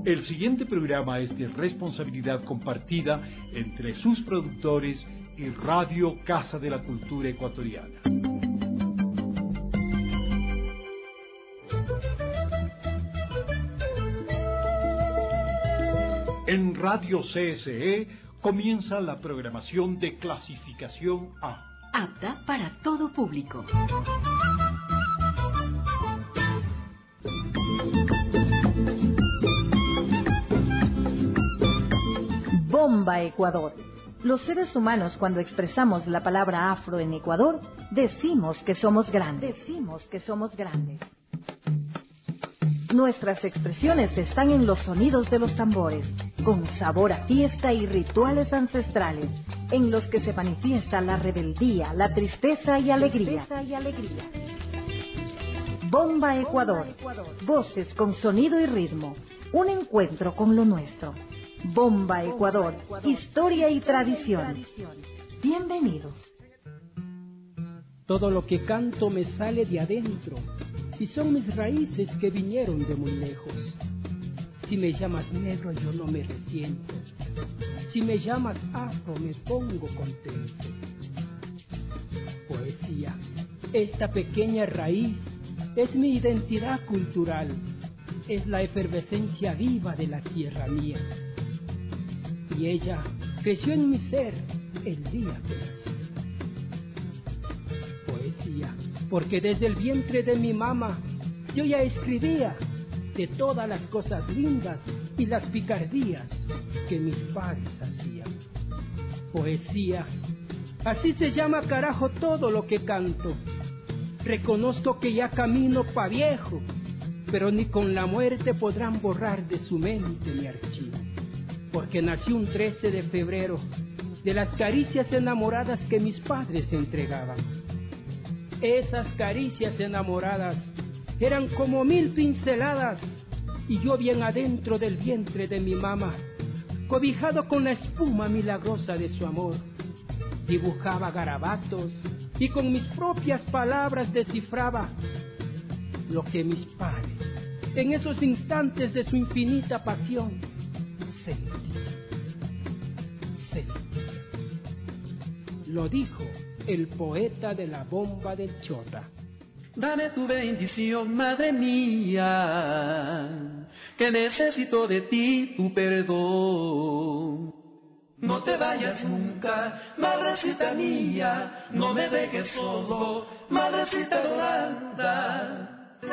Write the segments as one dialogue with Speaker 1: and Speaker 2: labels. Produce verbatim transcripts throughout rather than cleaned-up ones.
Speaker 1: El siguiente programa es de responsabilidad compartida entre sus productores y Radio Casa de la Cultura Ecuatoriana. En Radio C S E comienza la programación de clasificación A.
Speaker 2: Apta para todo público.
Speaker 3: Bomba Ecuador. Los seres humanos, cuando expresamos la palabra afro en Ecuador, decimos que somos grandes. Decimos que somos grandes. Nuestras expresiones están en los sonidos de los tambores, con sabor a fiesta y rituales ancestrales, en los que se manifiesta la rebeldía, la tristeza y alegría. Bomba Ecuador. Voces con sonido y ritmo. Un encuentro con lo nuestro. Bomba Ecuador. Historia y tradición. Bienvenidos.
Speaker 4: Todo lo que canto me sale de adentro, y son mis raíces que vinieron de muy lejos. Si me llamas negro yo no me resiento, si me llamas afro me pongo contento. Poesía, esta pequeña raíz es mi identidad cultural, es la efervescencia viva de la tierra mía. Y ella creció en mi ser el día que nací. Poesía, porque desde el vientre de mi mamá yo ya escribía de todas las cosas lindas y las picardías que mis padres hacían. Poesía, así se llama carajo todo lo que canto. Reconozco que ya camino pa' viejo, pero ni con la muerte podrán borrar de su mente mi archivo. Porque nací un trece de febrero de las caricias enamoradas que mis padres entregaban. Esas caricias enamoradas eran como mil pinceladas, y yo bien adentro del vientre de mi mamá, cobijado con la espuma milagrosa de su amor, dibujaba garabatos y con mis propias palabras descifraba lo que mis padres, en esos instantes de su infinita pasión, sentían. Sentían. Lo dijo el poeta de la bomba del Chota.
Speaker 5: Dame tu bendición, madre mía, que necesito de ti tu perdón. No te vayas nunca, madrecita mía, no me dejes solo, madrecita dorada.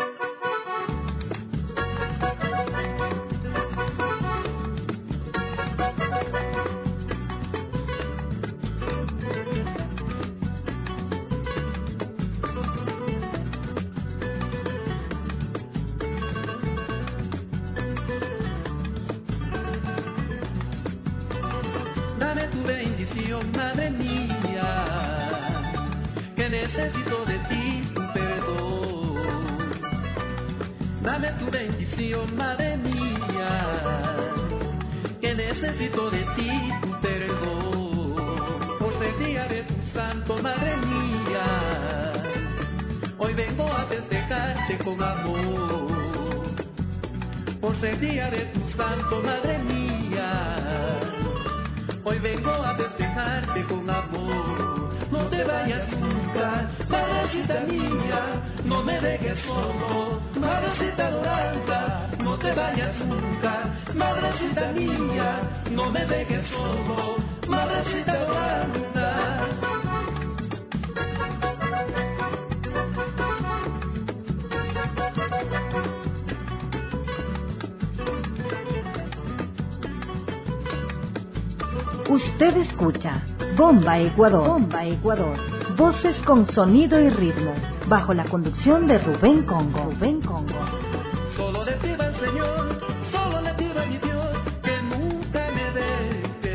Speaker 5: Dame tu bendición, madre mía, que necesito de ti tu perdón. Dame tu bendición, madre mía, que necesito de ti tu perdón. Por ser día de tu santo, madre mía, hoy vengo a festejarte con amor. Por ser día de tu santo, madre mía, hoy vengo a festejarte con amor. No te vayas nunca, madrecita mía, no me dejes solo, madrecita dorada. No te vayas nunca, madrecita mía, no me dejes solo, madrecita dorada.
Speaker 3: Usted escucha Bomba Ecuador. Bomba Ecuador. Voces con sonido y ritmo, bajo la conducción de Rubén Congo. Rubén Congo.
Speaker 5: Solo le pido al Señor, solo le pido a mi Dios que nunca me deje.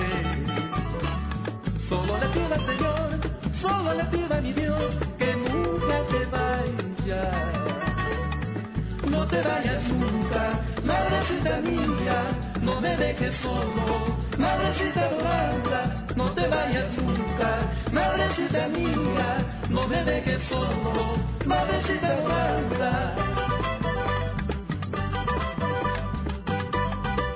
Speaker 5: Solo le pido al Señor, solo le pido a mi Dios que nunca te vayas. No te vayas nunca, madrecita mía, no me dejes solo. Madrecita dorada, no te vayas nunca, madrecita mía, no me dejes solo, madrecita dorada.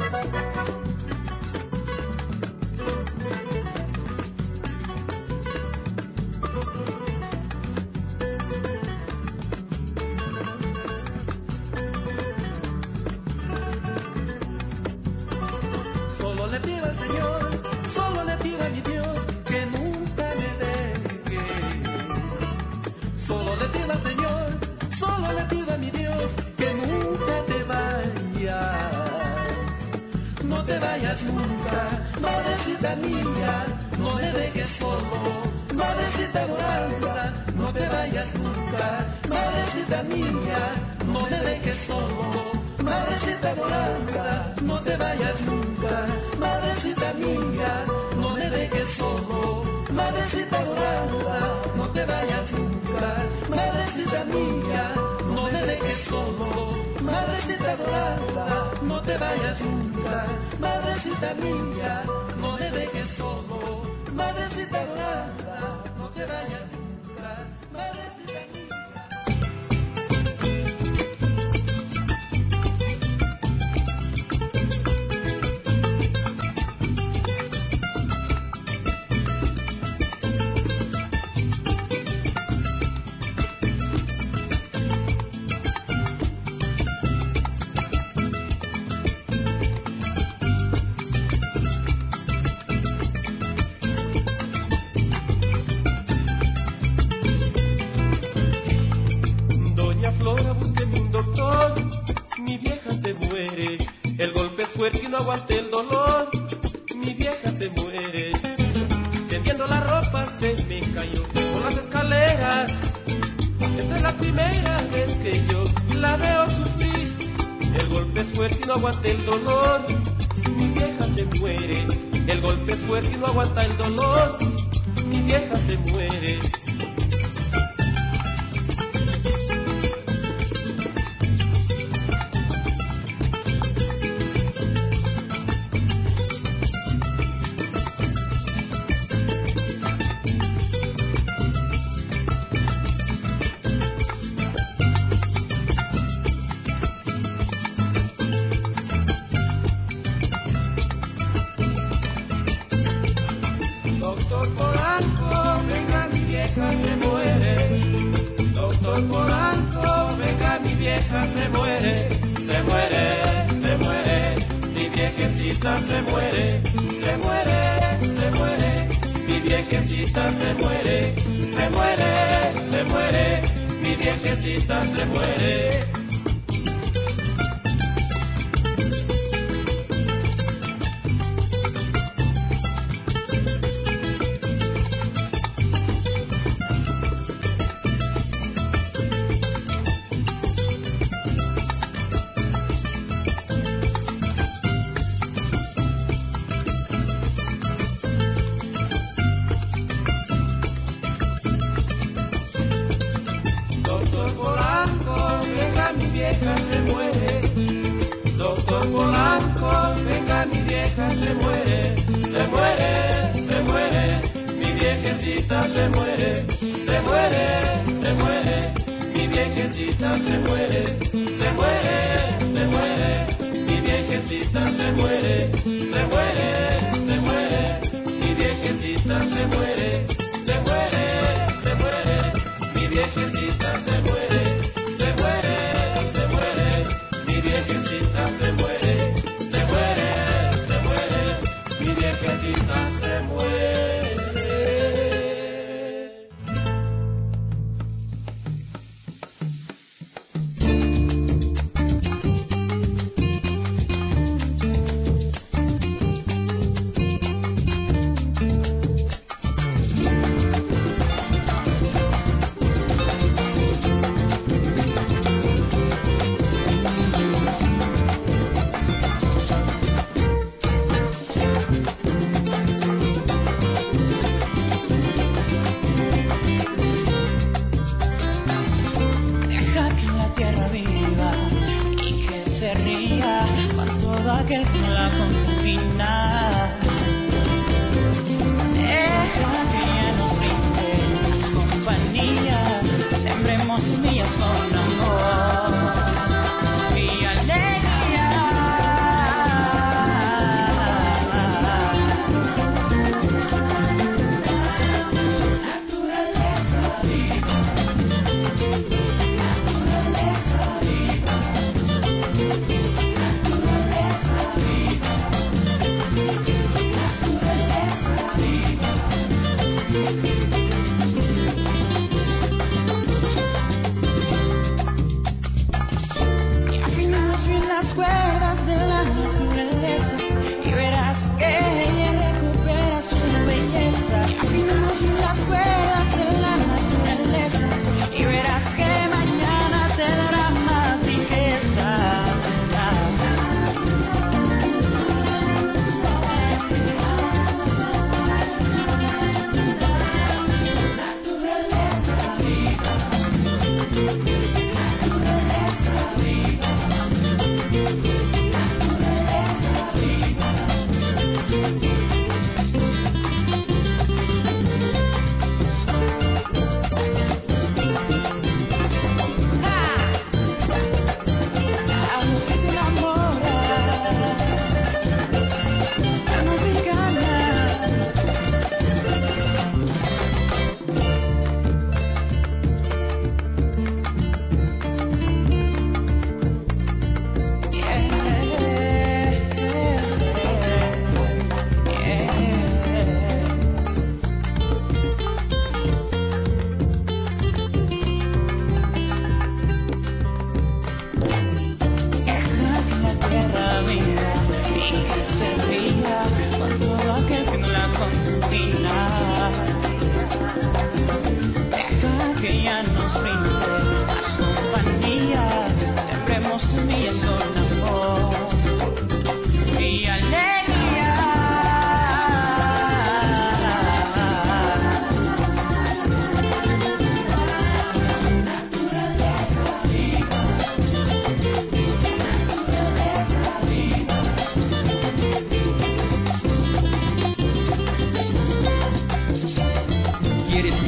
Speaker 6: Aguante el dolor, mi vieja se muere. Tendiendo la ropa se me cayó por las escaleras. Esta es la primera vez que yo la veo sufrir. El golpe es fuerte y no aguanta el dolor, mi vieja se muere. El golpe es fuerte y no aguanta el dolor, mi vieja se muere.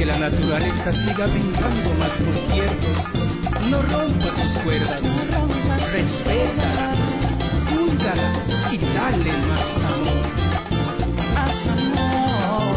Speaker 4: la naturaleza siga brincando más conciertos. No rompa sus cuerdas, respétala, cuídala y dale más amor. Más amor.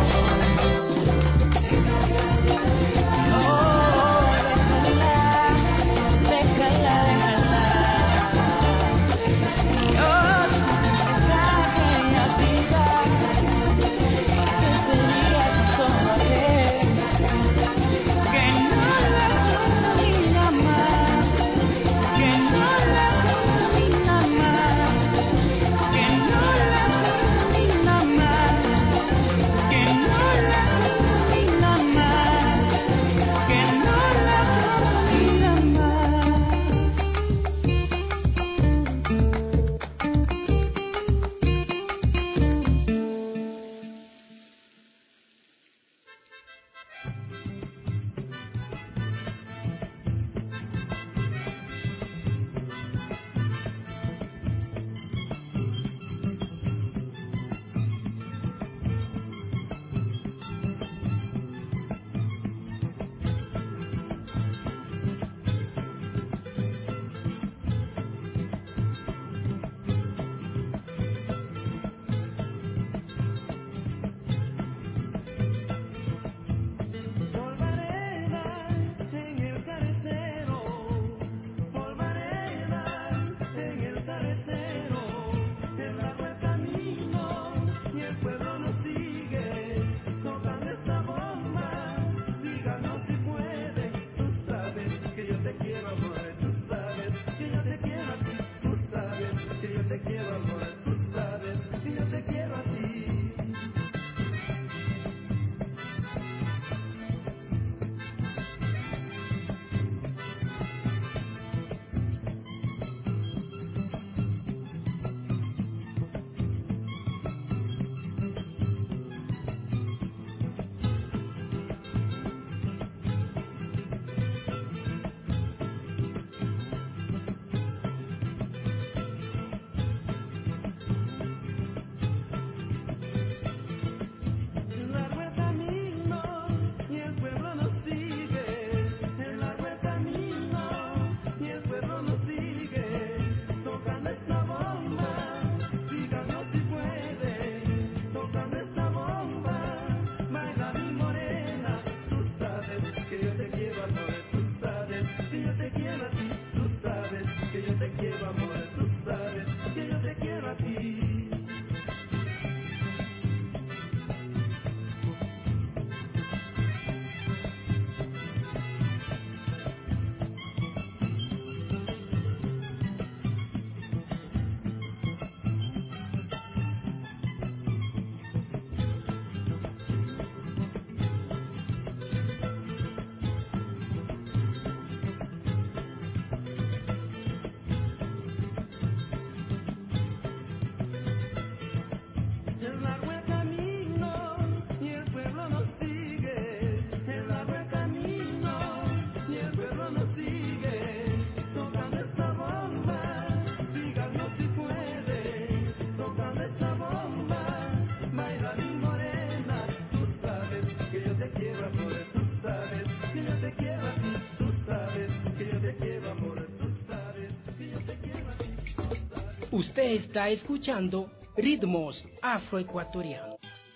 Speaker 4: Usted está escuchando Ritmos Afroecuatorianos.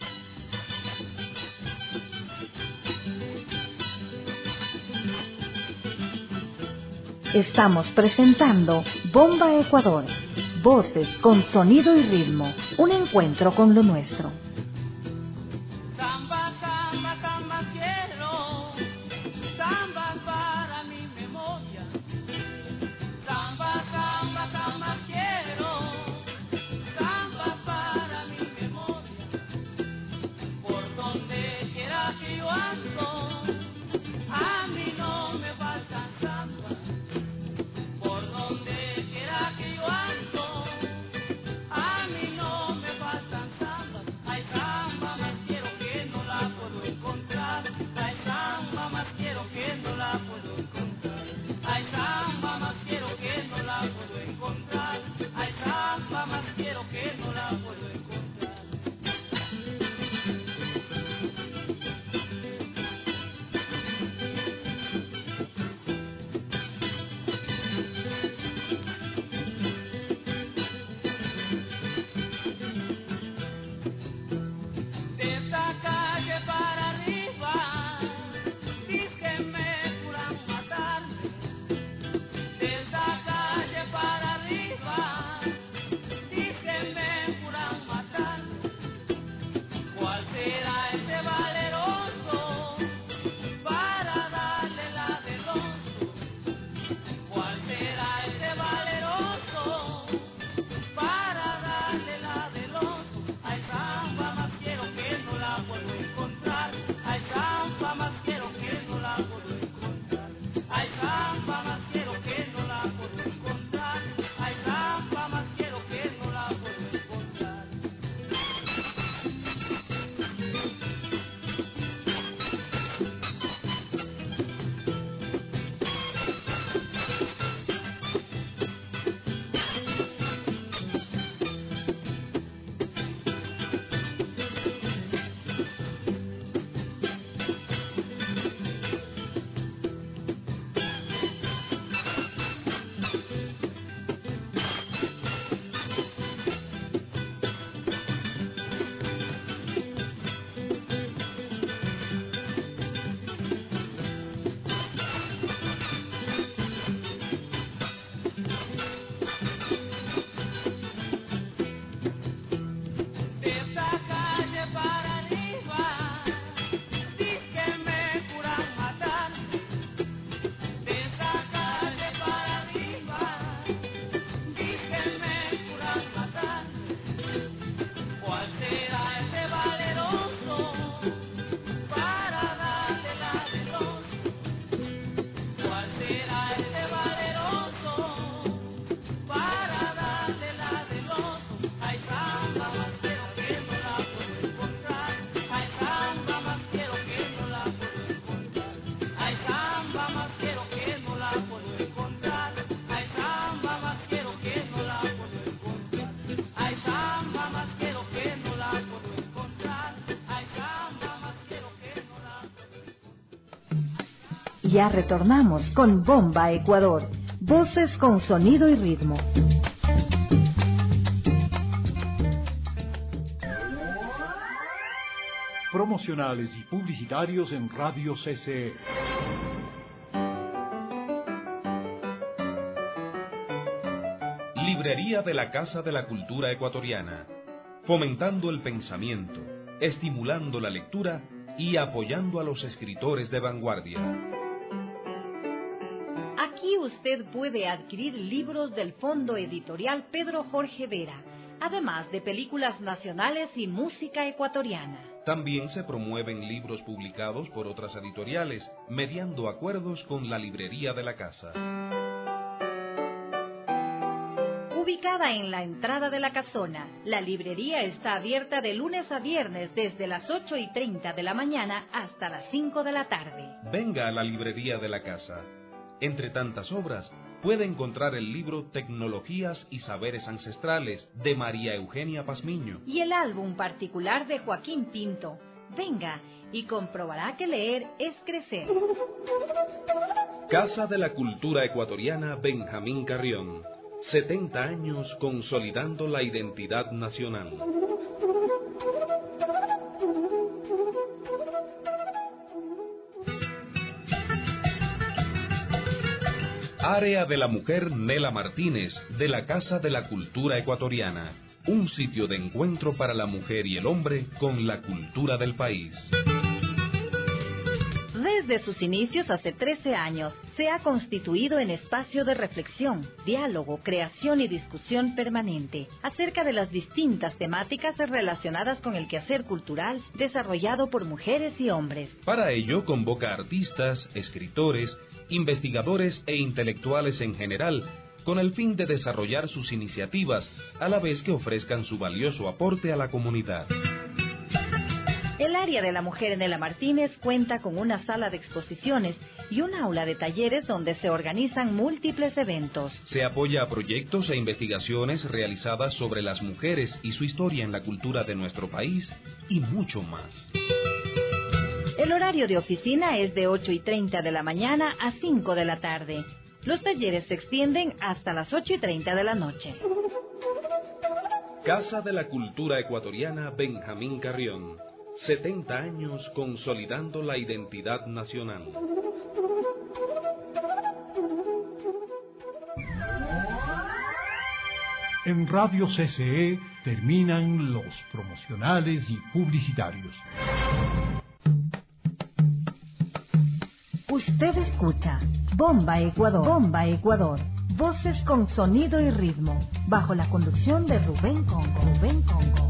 Speaker 3: Estamos presentando Bomba Ecuador, voces con sonido y ritmo, un encuentro con lo nuestro.
Speaker 5: Samba, samba, samba quiero, samba para mi memoria. Samba, samba, samba quiero, samba para mi memoria. Por donde quiera que yo ando, a mí no me faltan samba. Por donde quiera que yo ando, a mí no me faltan samba. Hay samba.
Speaker 3: Ya retornamos con Bomba Ecuador, voces con sonido y ritmo.
Speaker 1: Promocionales y publicitarios en Radio C C E.
Speaker 7: Librería de la Casa de la Cultura Ecuatoriana, fomentando el pensamiento, estimulando la lectura y apoyando a los escritores de vanguardia.
Speaker 2: Aquí usted puede adquirir libros del Fondo Editorial Pedro Jorge Vera, además de películas nacionales y música ecuatoriana.
Speaker 7: También se promueven libros publicados por otras editoriales, mediando acuerdos con la Librería de la Casa.
Speaker 2: Ubicada en la entrada de la casona, la librería está abierta de lunes a viernes desde las ocho y treinta de la mañana hasta las cinco de la tarde.
Speaker 7: Venga a la Librería de la Casa. Entre tantas obras, puede encontrar el libro Tecnologías y Saberes Ancestrales de María Eugenia Pazmiño
Speaker 2: y el álbum particular de Joaquín Pinto. Venga y comprobará que leer es crecer.
Speaker 7: Casa de la Cultura Ecuatoriana Benjamín Carrión. setenta años consolidando la identidad nacional. Área de la Mujer Nela Martínez, de la Casa de la Cultura Ecuatoriana. Un sitio de encuentro para la mujer y el hombre con la cultura del país.
Speaker 2: Desde sus inicios hace trece años, se ha constituido en espacio de reflexión, diálogo, creación y discusión permanente acerca de las distintas temáticas relacionadas con el quehacer cultural desarrollado por mujeres y hombres.
Speaker 7: Para ello convoca artistas, escritores, investigadores e intelectuales en general, con el fin de desarrollar sus iniciativas, a la vez que ofrezcan su valioso aporte a la comunidad.
Speaker 2: El área de la mujer Nela Martínez cuenta con una sala de exposiciones y un aula de talleres donde se organizan múltiples eventos.
Speaker 7: Se apoya a proyectos e investigaciones realizadas sobre las mujeres y su historia en la cultura de nuestro país y mucho más.
Speaker 2: El horario de oficina es de ocho y treinta de la mañana a cinco de la tarde. Los talleres se extienden hasta las ocho y treinta de la noche.
Speaker 7: Casa de la Cultura Ecuatoriana Benjamín Carrión. setenta años consolidando la identidad nacional.
Speaker 1: En Radio C C E terminan los promocionales y publicitarios.
Speaker 3: Usted escucha Bomba Ecuador, Bomba Ecuador, voces con sonido y ritmo, bajo la conducción de Rubén Congo, Rubén Congo.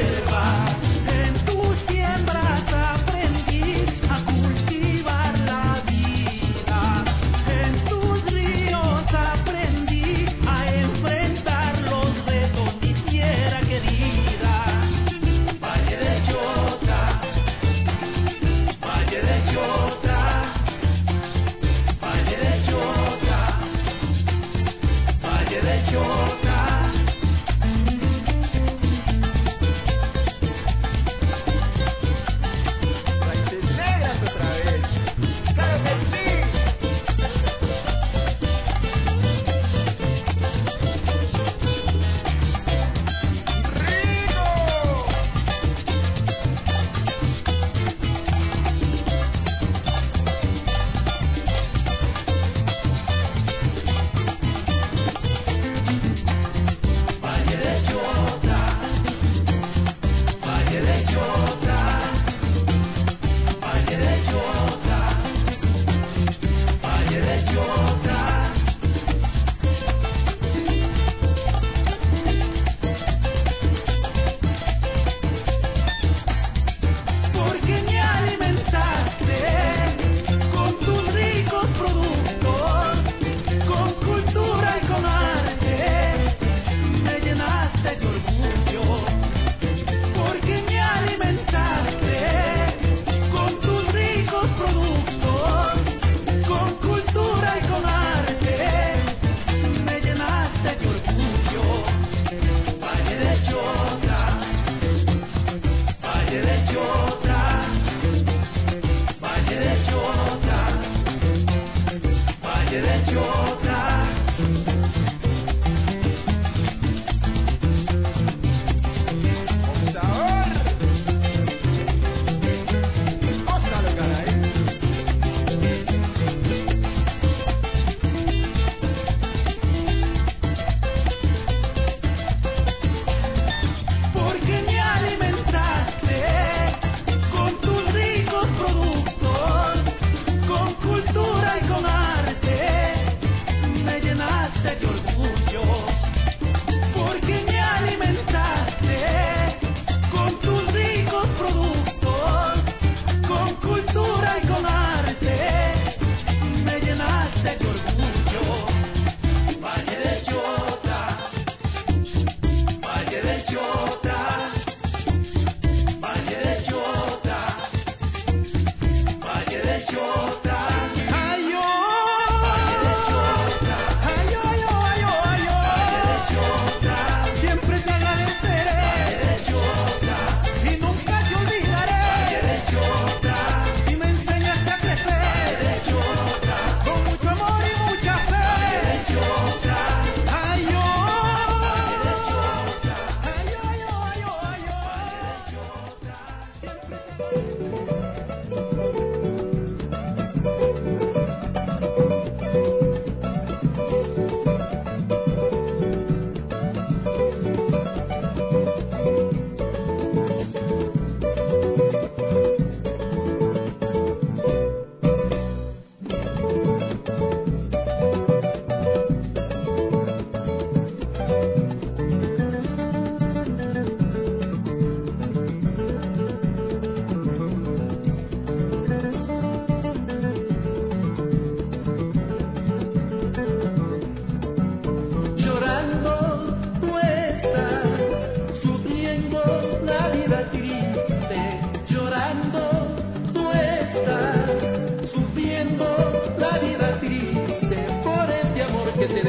Speaker 5: En tu siembras aprendí a cultivar la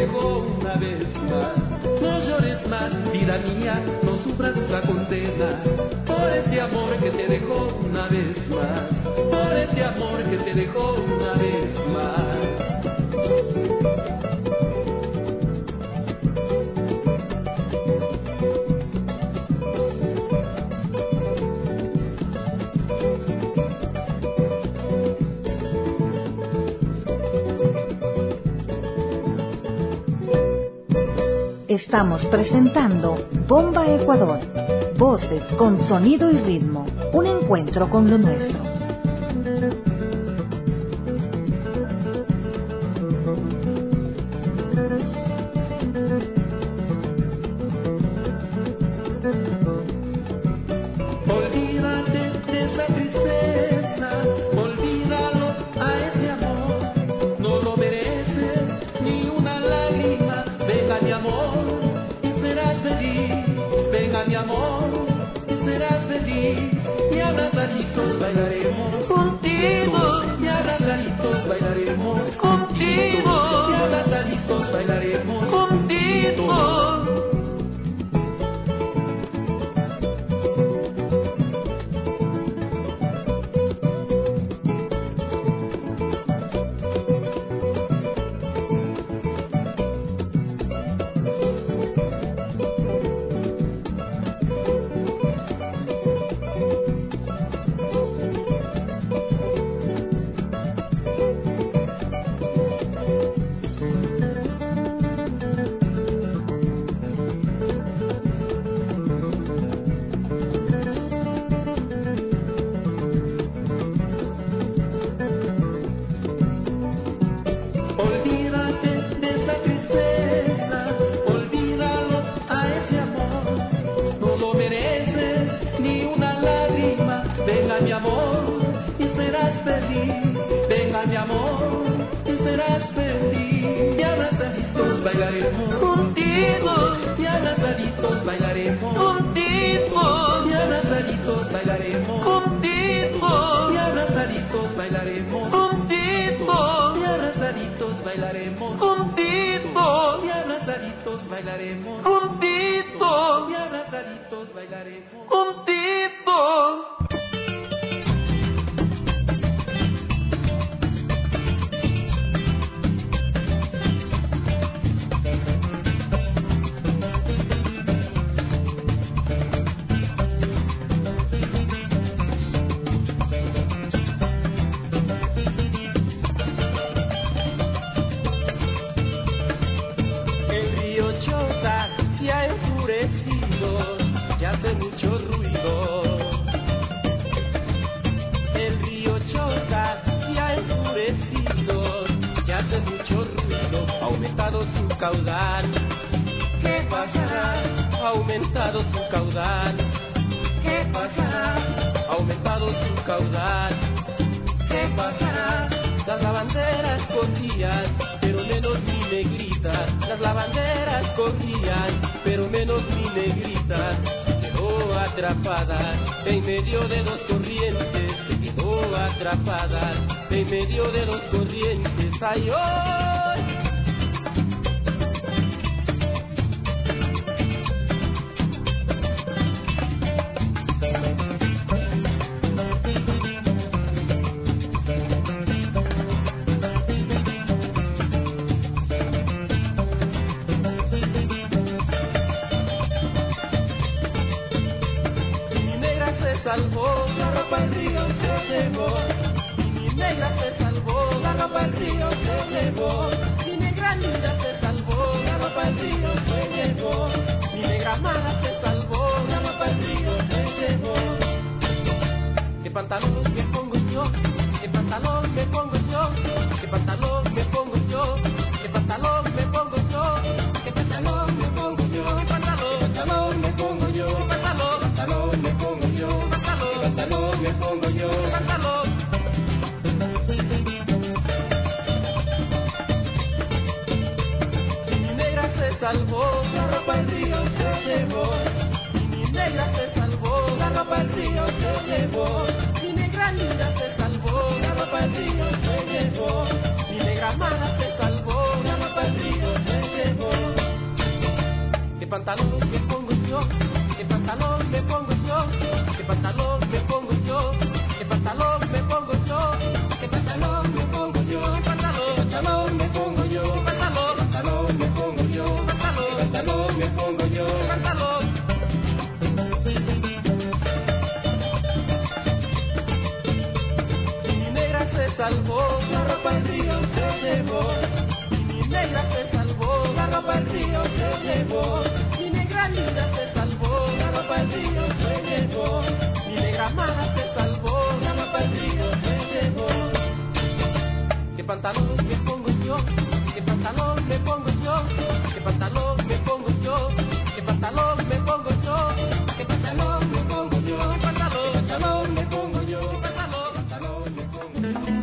Speaker 5: dejó una vez más. No llores más, vida mía, no sufras esa condena, por este amor que te dejó una vez más, por este amor que te dejó una vez más.
Speaker 3: Estamos presentando Bomba Ecuador, voces con sonido y ritmo, un encuentro con lo nuestro.
Speaker 5: Olvídate de esa tristeza, olvídalo a ese amor, no lo mereces ni una lágrima. Venga mi amor y serás feliz, venga mi amor y serás feliz, y abrazaditos bailaremos contigo, y abrazaditos bailaremos contigo, y abrazaditos bailaremos contigo.
Speaker 6: En medio de dos corrientes, se quedó atrapada. En medio de dos corrientes, ay, ay.
Speaker 5: Salvó, la ropa el río se llevó, y mi negra se salvó, la ropa el río se llevó, mi negra linda se salvó, la ropa el río se llevó, mi negra mala se salvó, la ropa el río se llevó. ¿Qué pantalón me pongo yo? ¿Qué pantalón me pongo yo? ¿Qué pantalón me pongo yo? ¿Qué pantalón me pongo yo? ¿Qué pantalón me pongo yo? ¿Qué pantalón me pongo yo? ¿Qué pantalón me pongo yo? Pantalón me pongo yo, pantalón. Mi negra se salvó, la ropa el río se llevó. Mi negra se salvó, la ropa el río se llevó. Mi negra linda se salvó, la ropa el río se llevó. Mi negra mala se salvó, la ropa el río se llevó.
Speaker 6: pantalón me pongo yo? ¿Qué pantalón me pongo yo? ¿Qué pantalón me pongo yo? ¿Qué pantalón me pongo yo? ¿Qué pantalón me pongo yo? ¿Qué pantalón me pongo yo? ¿Qué pantalón me pongo yo? ¿Qué pantalón me pongo yo? ¿Qué pantalón? Mi negra se salvó, la ropa el río se llevó. Mi negra se salvó, la ropa el río se llevó. Mi negra linda se salvó, la ropa el río se llevó. Mi negra mala se salvó, la ropa el río se llevó. ¿Qué pantalón me pongo yo? ¿Qué pantalón me pongo yo? ¿Qué pantalón me pongo yo? ¿Qué pantalón me pongo yo? ¿Qué pantalón me pongo yo? ¿Qué pantalón me pongo yo? ¿Qué pantalón me pongo yo?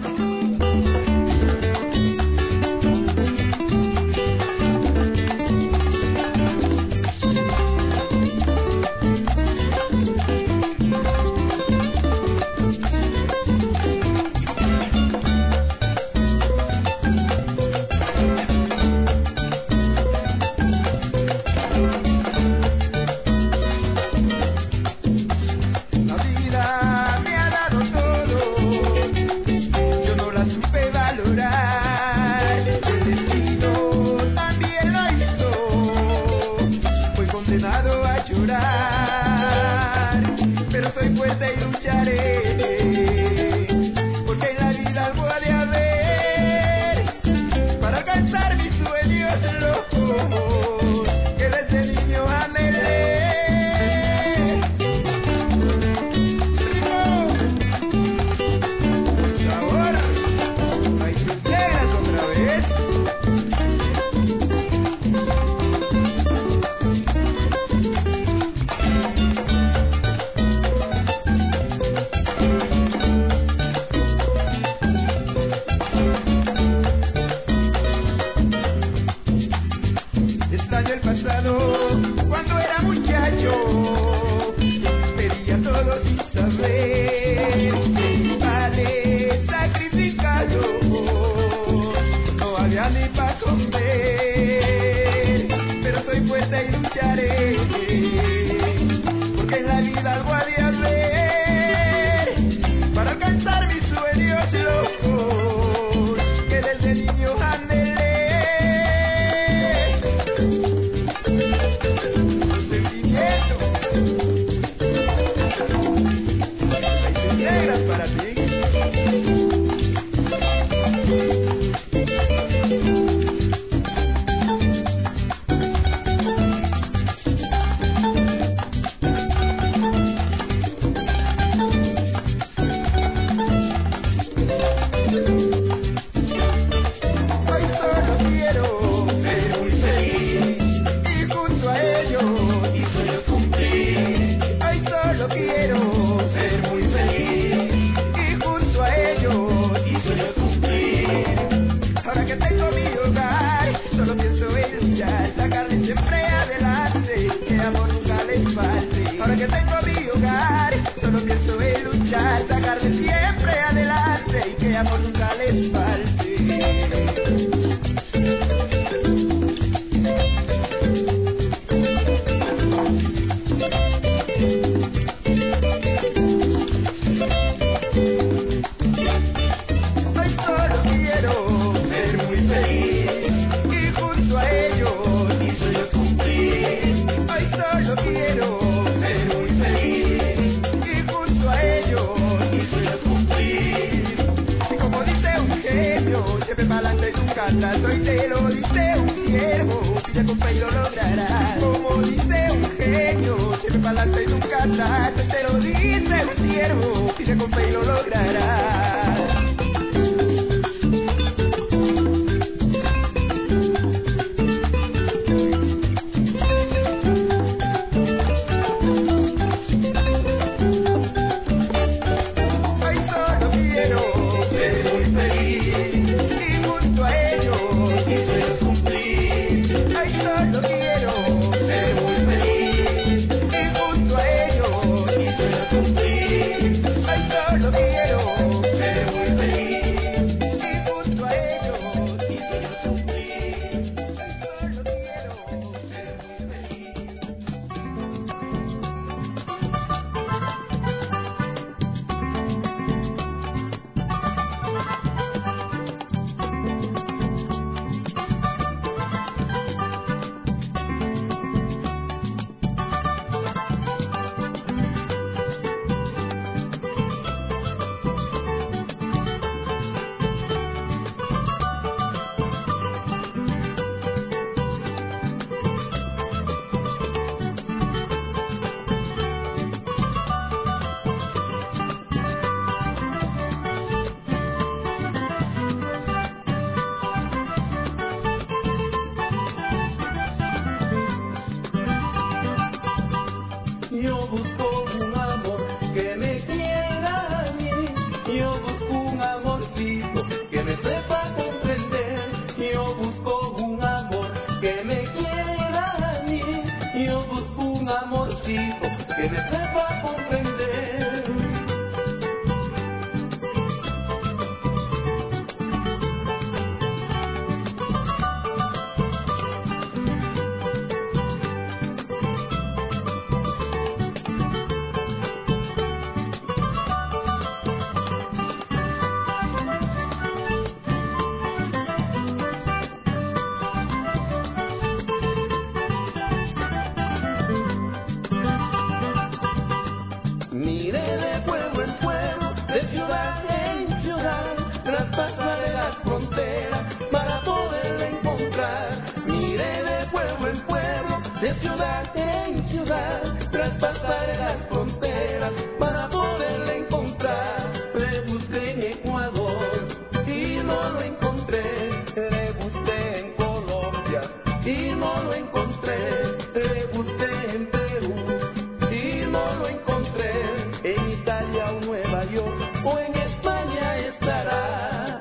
Speaker 8: Ay, solo quiero ser muy
Speaker 5: ciudad en ciudad, traspasaré las fronteras para poderla encontrar. Le busqué en Ecuador y no lo encontré, le busqué en Colombia y no lo encontré, le busqué en Perú y no lo encontré, en Italia o Nueva York o en España estará.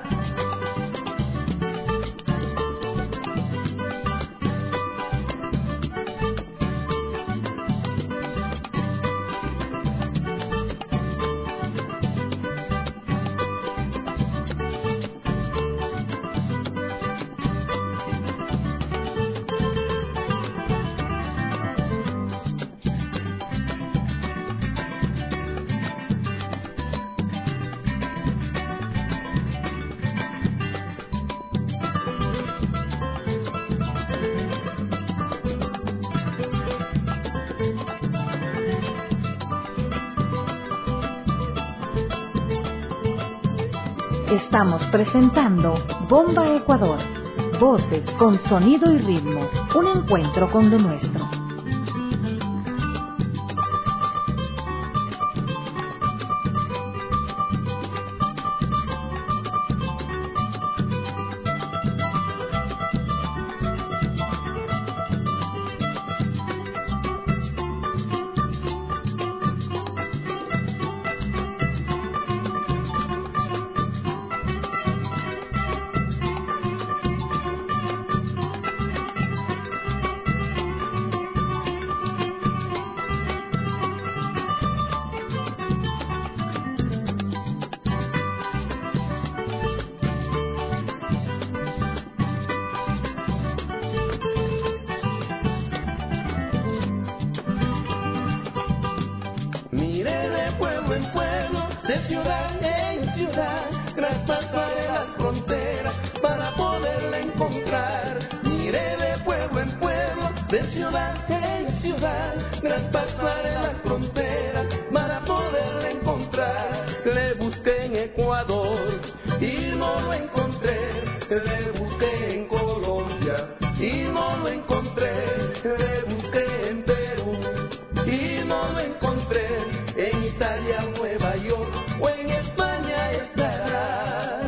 Speaker 3: Estamos presentando Bomba Ecuador, voces con sonido y ritmo, un encuentro con lo nuestro. Miré de pueblo en pueblo, de ciudad en ciudad, traspasaré las fronteras para poderla encontrar. Miré de pueblo en pueblo, de ciudad en ciudad, traspasaré las fronteras para poderla encontrar. Le busqué en Ecuador y no lo encontré, le busqué en Colombia y no lo encontré, le busqué en Perú y no lo encontré, en Italia, Nueva York o en España estará.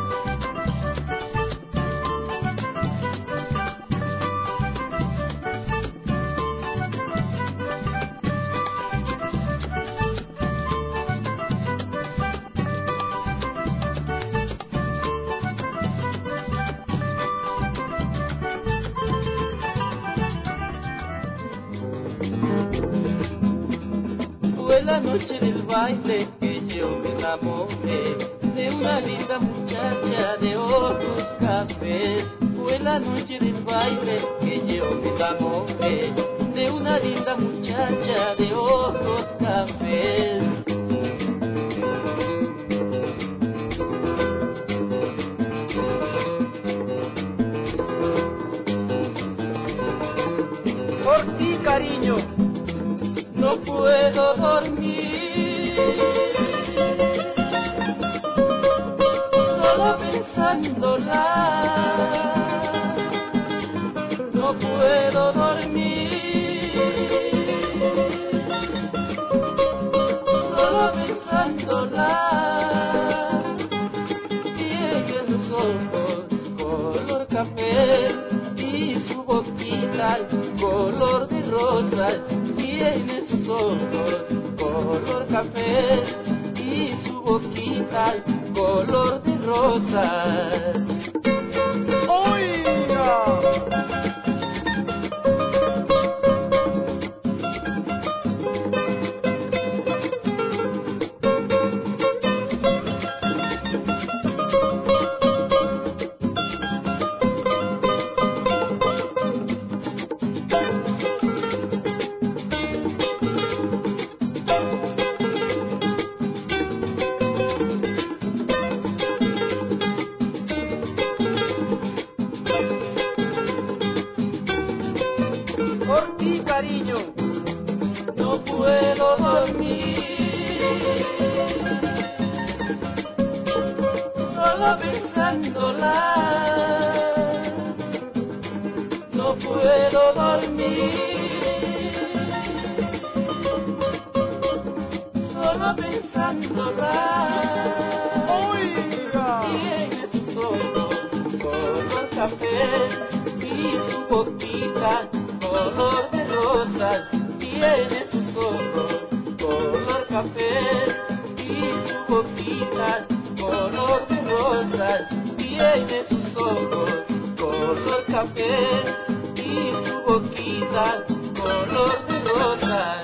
Speaker 3: Fue la noche del baile que yo me enamoré de una linda muchacha de ojos cafés. Fue la noche del baile que yo me enamoré de una linda muchacha de ojos cafés. Por ti, cariño, no puedo dormir, solo pensándola. No puedo dormir, solo pensándola. Tiene sus ojos color café y su boquita color de rosa. Tiene sus ojos color café y su boquita color de rosa. ¡Oiga! Por ti, cariño, no puedo dormir, solo pensándola. No puedo dormir,
Speaker 5: matorral.
Speaker 3: Oiga.
Speaker 5: Tiene sus ojos color café y su boquita color de rosas. Tiene sus ojos color café y su boquita color de rosas. Tiene sus ojos color café y su boquita color de rosas.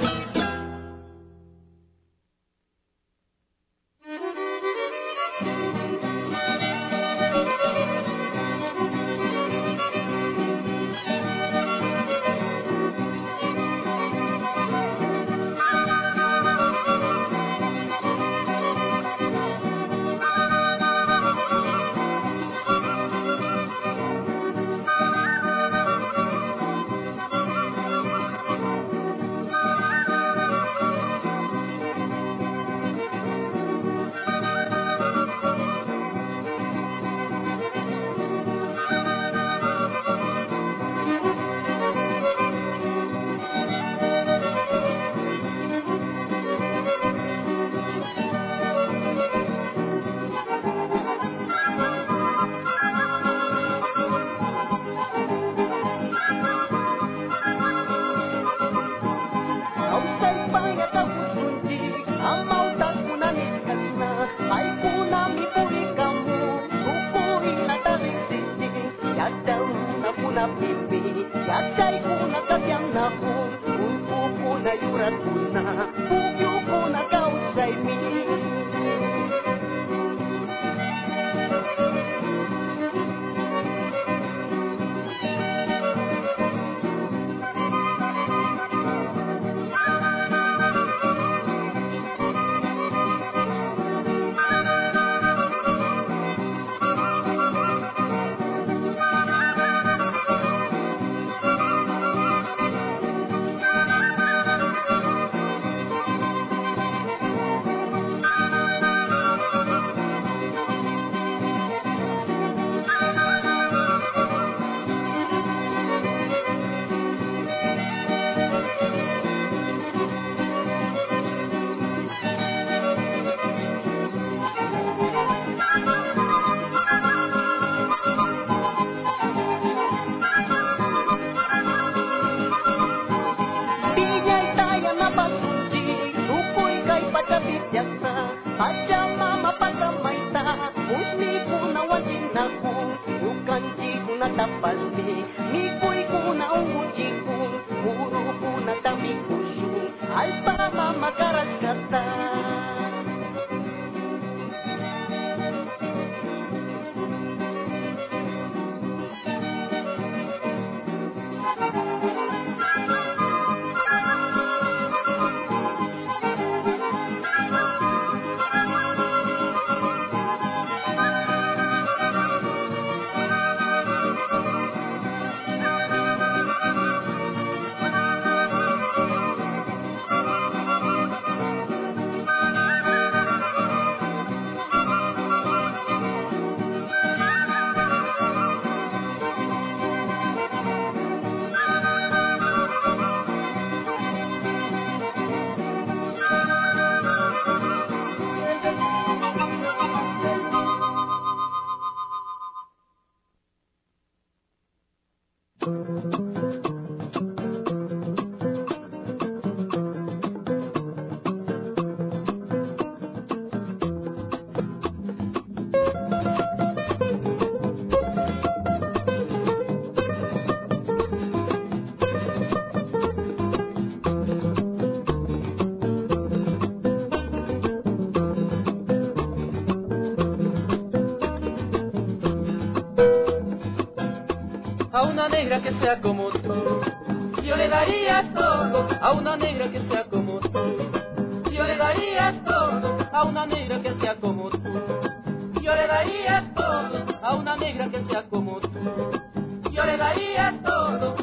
Speaker 5: A una negra que sea como tú, yo le daría todo. A una negra que sea como tú, yo le daría todo. A una negra que sea como tú, yo le daría todo. A una negra que sea como tú, yo le daría todo.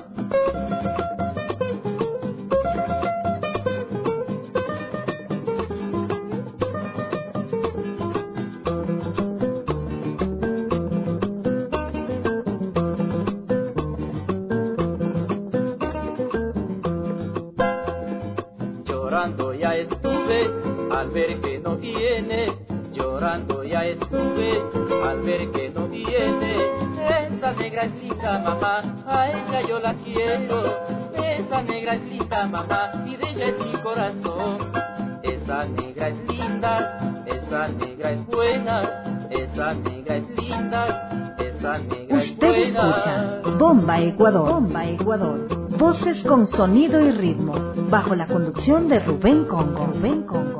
Speaker 8: Llorando ya estuve al ver que no
Speaker 5: viene, llorando ya estuve al ver que no viene. Esa negra es linda, mamá, a ella yo la quiero. Esa negra es linda, mamá, y de ella es mi corazón. Esa negra es linda, esa negra es buena, esa negra es linda, esa negra es
Speaker 2: Usted
Speaker 5: buena.
Speaker 2: escucha Bomba Ecuador, Bomba Ecuador, voces con sonido y ritmo, bajo la conducción de Rubén Congo, Rubén Congo.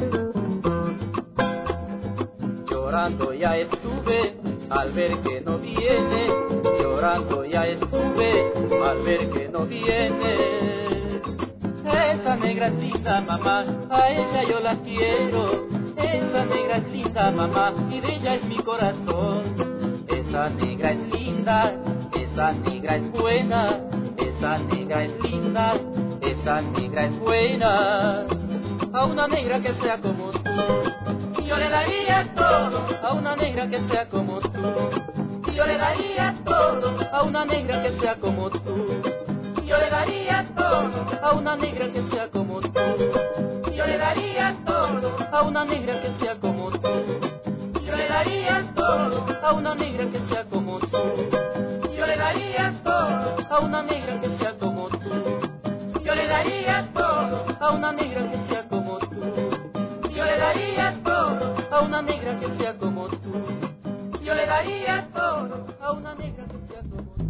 Speaker 5: Llorando ya estuve al ver que no viene, llorando ya estuve al ver que no viene. Esa negra es linda, mamá, a ella yo la quiero. Esa negra es linda, mamá, y de ella es mi corazón. Esa negra es linda, esa negra es buena, esa negra es linda, esa negra es buena. A una negra que sea como tú, yo le daría todo. A una negra que sea como tú, yo le daría todo. A una negra que sea como tú, yo le daría todo. A una negra que sea como tú, yo le daría todo. A una negra que sea como tú, yo le daría todo. A una negra que sea como tú, yo le daría todo. A una negra que sea como tú, yo le daría todo. A una negra que sea como tú, yo le daría todo. A una negra que sea como tú, yo le daría todo. A una negra que sea como tú.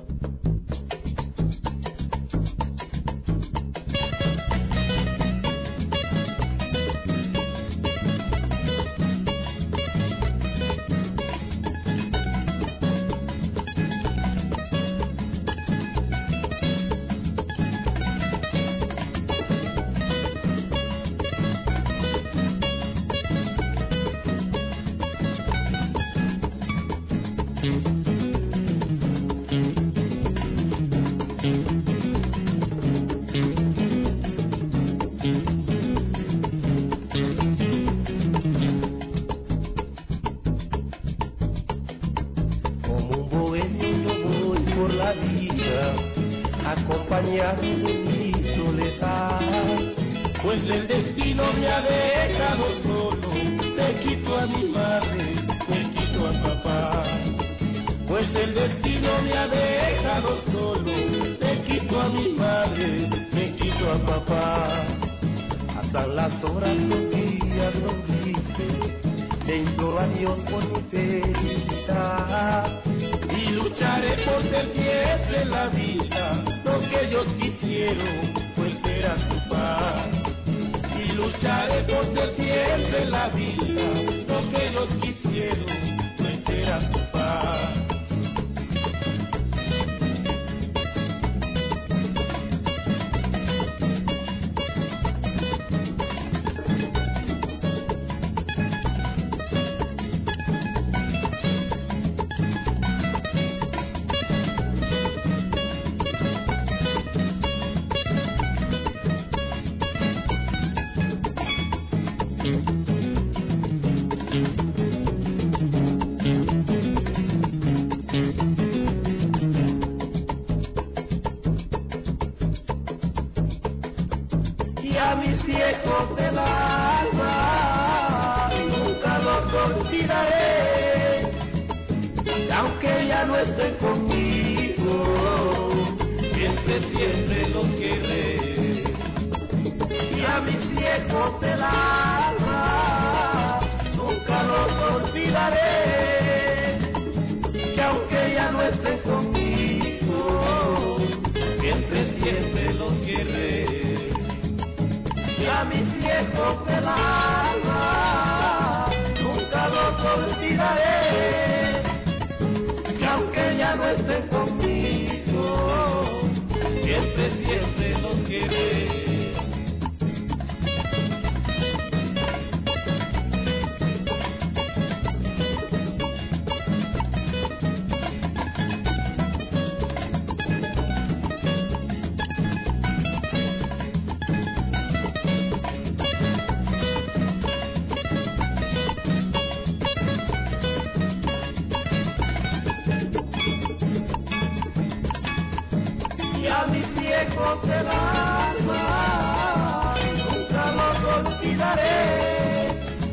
Speaker 3: acompañado de mi soledad, pues el destino me ha dejado solo. Te quito a mi madre, te quito a papá, pues el destino me ha dejado solo. Te quito a mi madre, te quito a papá. Hasta las horas, los días, los tristes, te imploro a Dios por mi felicidad. Y lucharé por ser siempre en la vida lo que ellos quisieron, pues será tu paz. Y lucharé por ser siempre en la vida lo que ellos quisieron, pues será tu paz. Y a mis viejos del alma nunca los olvidaré, y aunque ya no estén conmigo, siempre, siempre los querré. Y a mis viejos del alma nunca los olvidaré, y aunque ya no estén conmigo, siempre, siempre los querré. Y a mis viejos del alma nunca los olvidaré, y aunque ya no estén conmigo, siempre, siempre los querré. Y a mis viejos del alma nunca los olvidaré,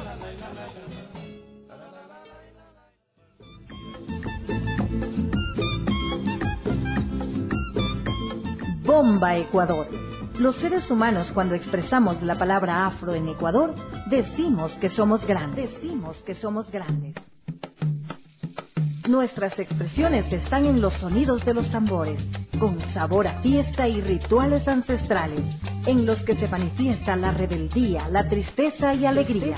Speaker 2: Bomba Ecuador. Los seres humanos, cuando expresamos la palabra afro en Ecuador, decimos que somos grandes, decimos que somos grandes. Nuestras expresiones están en los sonidos de los tambores, con sabor a fiesta y rituales ancestrales, en los que se manifiesta la rebeldía, la tristeza y alegría.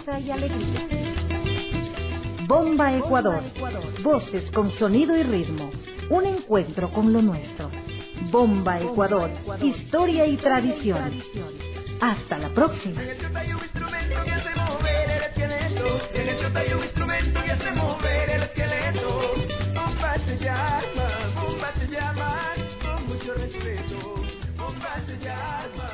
Speaker 2: Bomba Ecuador. Voces con sonido y ritmo. Un encuentro con lo nuestro. Bomba Ecuador. Historia y tradición. Hasta la próxima.
Speaker 3: En el chota hay un instrumento que hace mover el esqueleto. En el chota hay un instrumento que hace mover el esqueleto. Bomba se llama, bomba se llama, con mucho respeto. Bomba se llama.